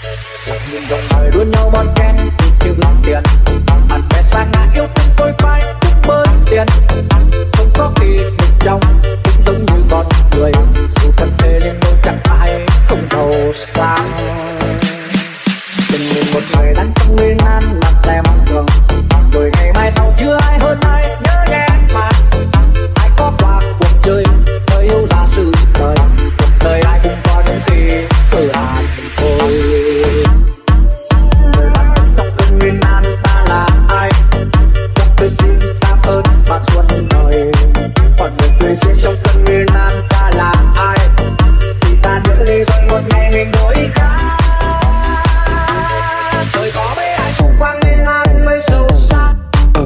nhìn dòng đời đua nhau bon chen chịu lòng tiền, bạn bè xa ngã yêu thương tôi phải cũng bởi tiền, không có gì được trong cũng giống như con người, dù thân thế nhưng tôi chẳng ai không giàu sang. Từng nhìn một người đang trong nguy nan mặt lem thường, rồi ngày mai sau chưa ai hơn ai nhớ nghe mà ai có qua cuộc chơi mới yêu ra sự đời, cuộc đời ai cũng có những gì tự hào thôi. Người bạn trong cơn nguy nan ta là ai, chắc tôi xin cảm ơn và suốt đời. Còn người tươi trên trong cơn nguy nan ta là ai, thì ta nhớ đi rồi một ngày mình đổi khác. Trời có mấy ai xung quanh nên ai mới sâu sắc.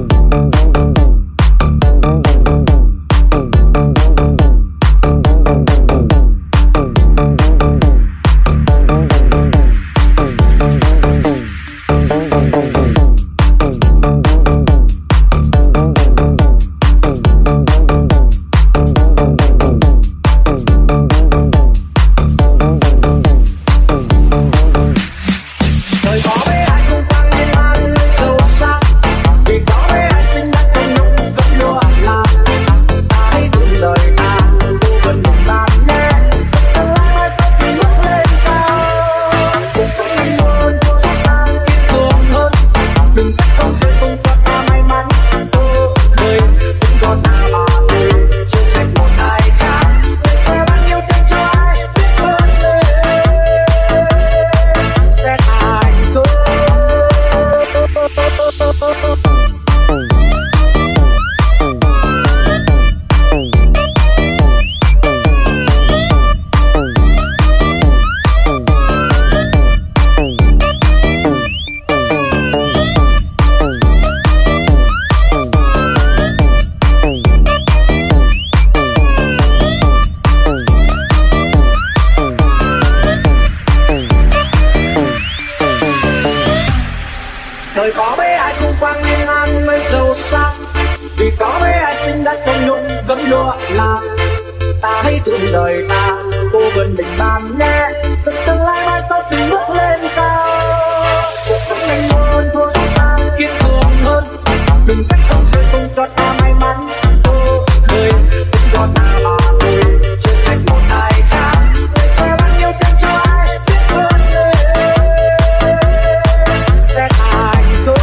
Đời có mấy ai xung quanh nên ăn mới sâu sắc, vì có mấy ai sinh ra trong nhung vẫn lụa là. Ta hãy tưởng đời ta cô vần mình bàn nhé, từng tương lai mai sau từng bước lên cao. Cuộc sống nhanh hơn thua chúng ta kiên cường hơn, đừng trách không rơi không cho ta may mắn. Đời cũng cho ta mà thôi, chưa trách một ai khác. Đời sẽ bao nhiêu tiền cho ai biết hơn sẽ thành công.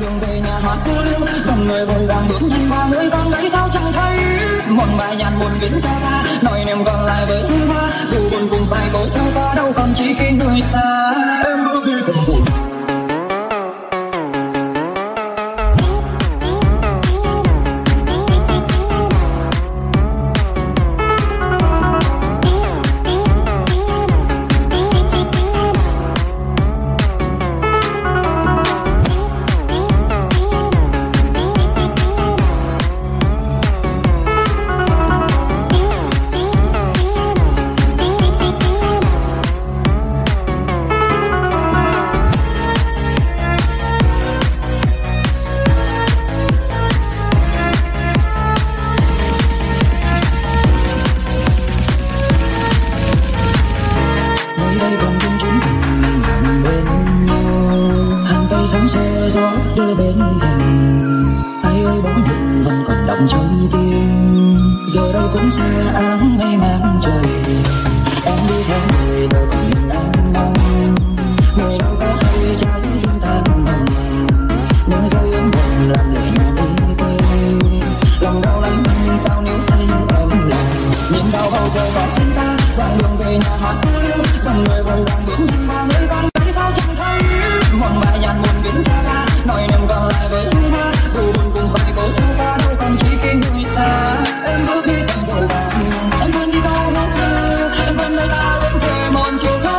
đường về nhà hát cô liêu, dòng người vội vàng bước nhanh qua nơi con gái sao chẳng thấy. Một bài nhạc buồn biến cho ta, nói niềm còn lại với hương hoa, dù buồn cùng phải cố theo ta đâu còn chỉ khi người xa. Em bước đi cùng buồn. Sáng xe gió đưa bên thềm, ai ơi bóng hình vẫn còn đọng trong tim. Giờ đây cũng xe áng mây ngang trời, em đi theo người giờ còn mình anh mong. Người đâu có hay trái tim tan nồng, nhưng dấu yếm buồn làm lệ nhà đi quê. Lòng đau lắm nhưng sao níu tay em lại, nhìn đau hầu trời vào xin ta. Đoạn đường về nhà hát cô liêu, dòng người vội vàng biến nhanh qua nơi con gái sao chẳng thấy. Một bài nhạc buồn biến cho ta, nói niềm còn lại với hương hoa, dù buồn cùng phải cố theo ta đâu còn chỉ khi người xa. Em bước đi tận đầu vàng, em vẫn đi đâu ngóng giờ, em vẫn nơi ta lên về một chiều.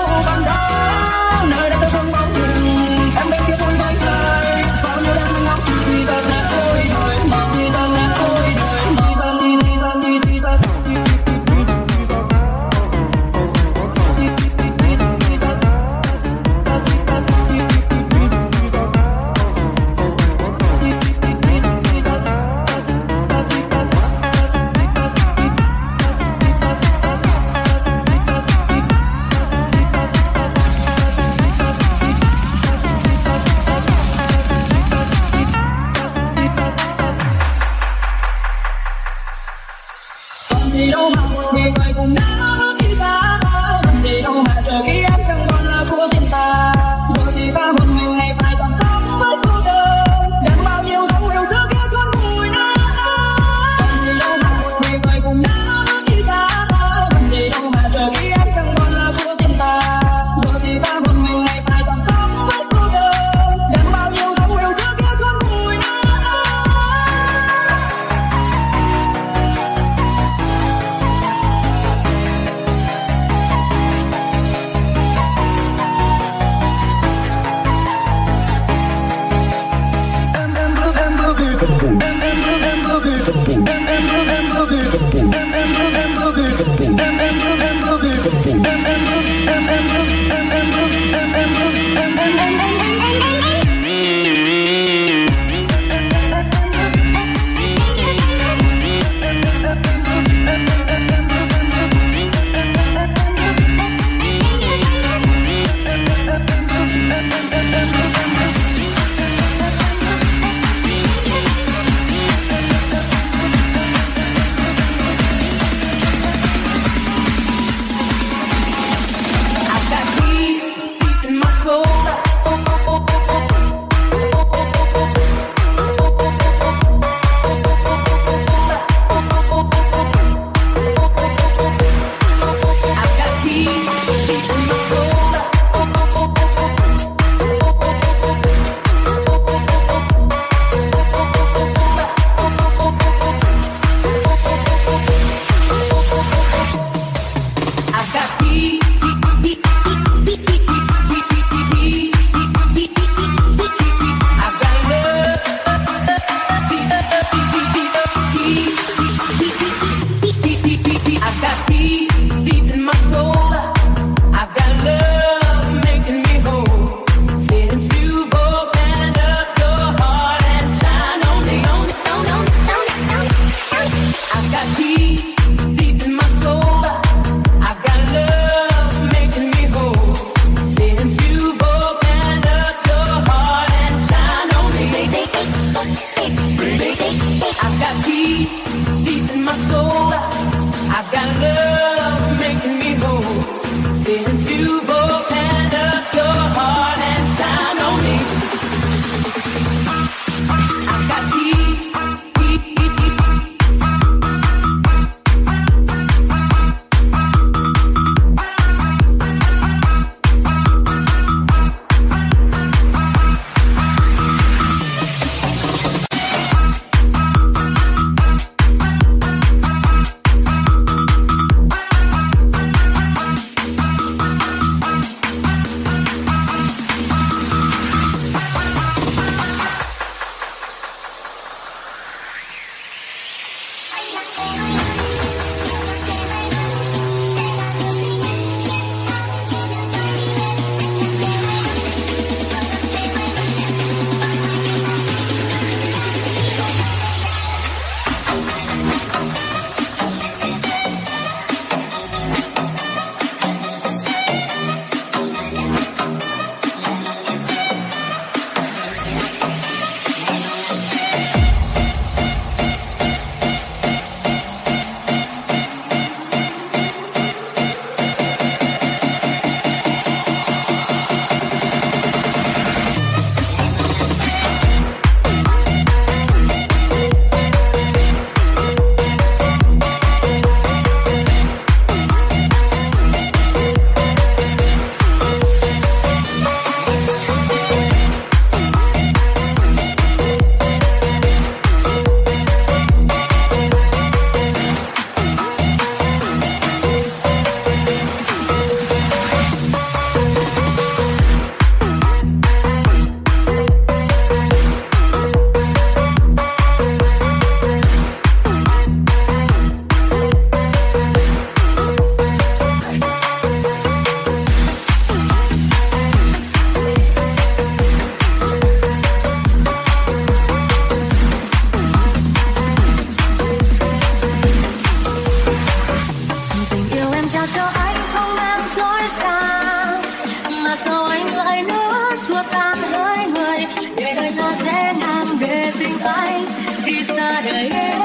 khi xa đời em.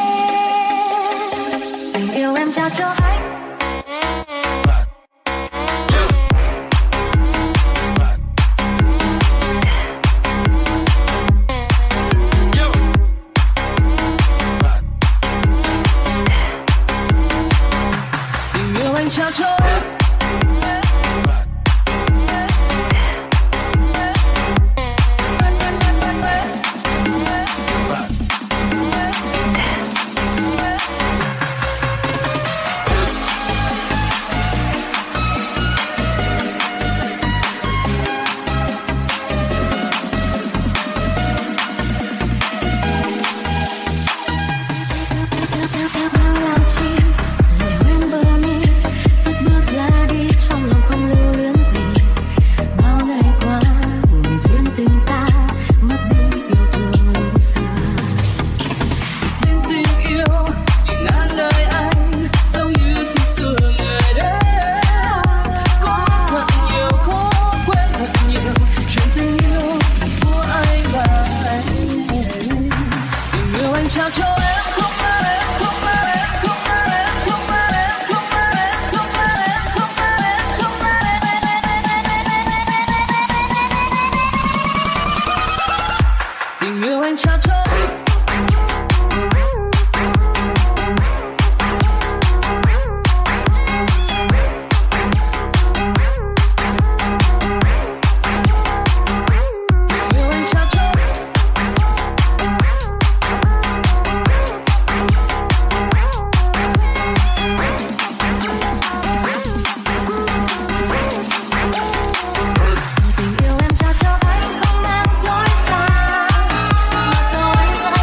Tình yêu em trao cho anh. Tình yêu anh trao cho em. Tình yêu em trao cho anh không mang dối xa, mà sao anh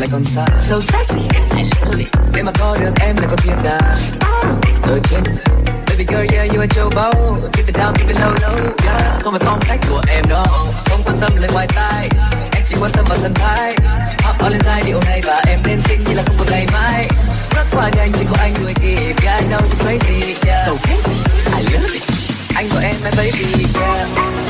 lại còn xa. So sexy, I love it. Để mà có được em là con thiên đàng ở trên người. Baby girl, yeah, you are châu báu. Keep it down, keep it low, low, yeah. Không phải phong cách của em đâu, không quan tâm lời ngoài tai. Em chỉ quan tâm vào thần thái. Hop all lên giai điệu này và em nên xinh như là không còn ngày mai. Rất qua nhanh chỉ có anh đuổi kịp, yeah, I know you're crazy, yeah. So crazy, I love it. Anh của em là baby, yeah.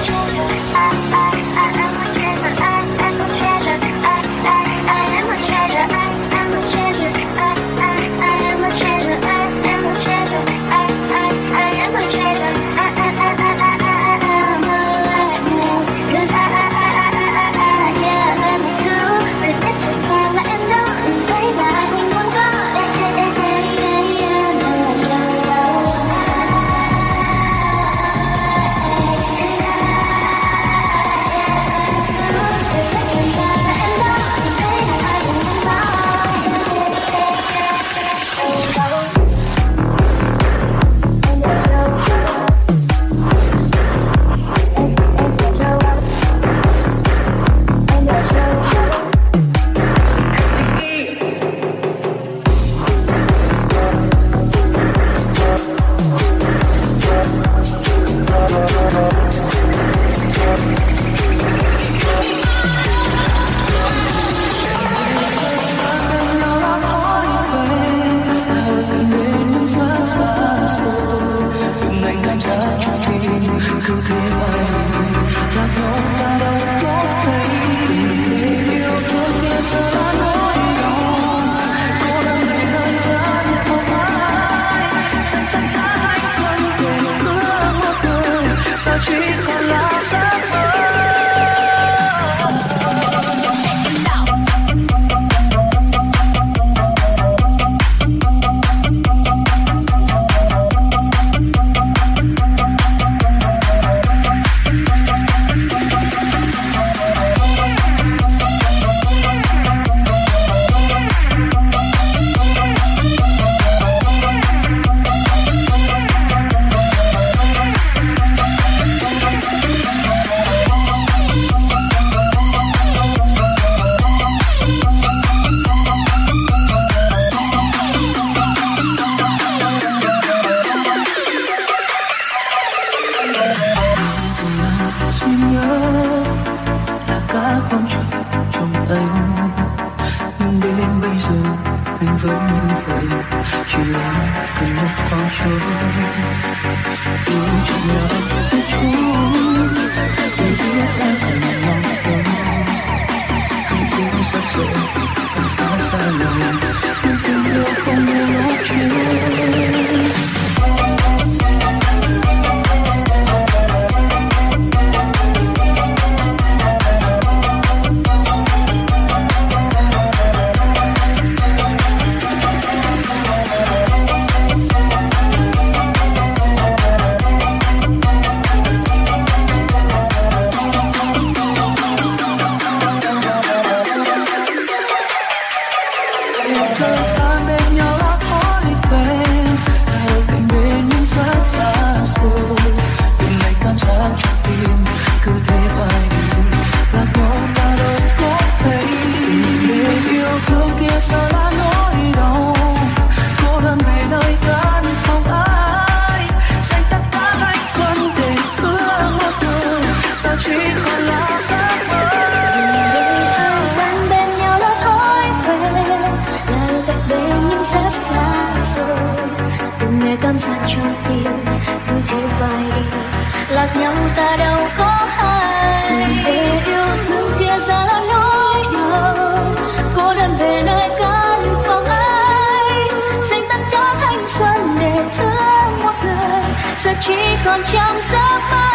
Chỉ còn trong giấc mơ.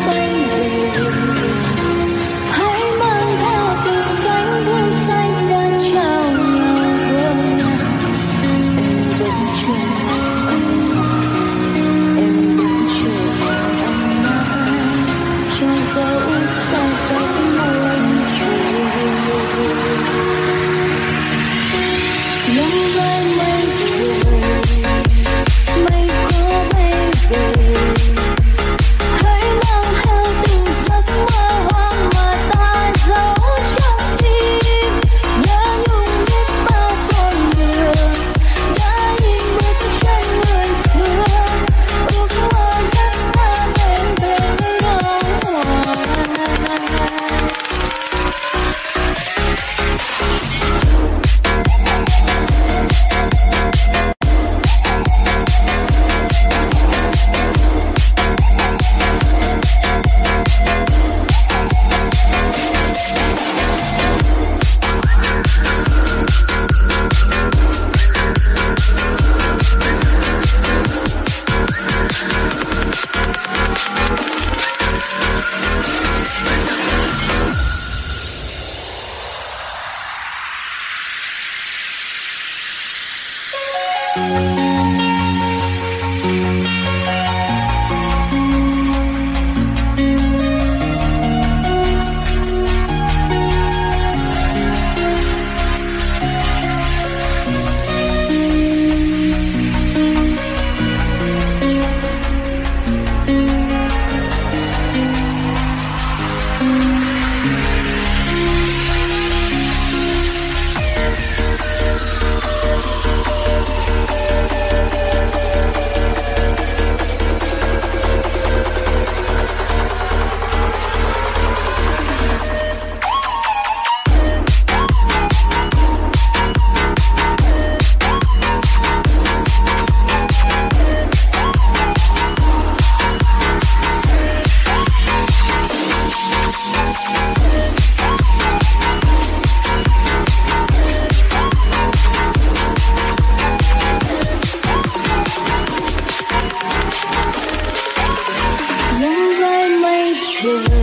Những vai mây trời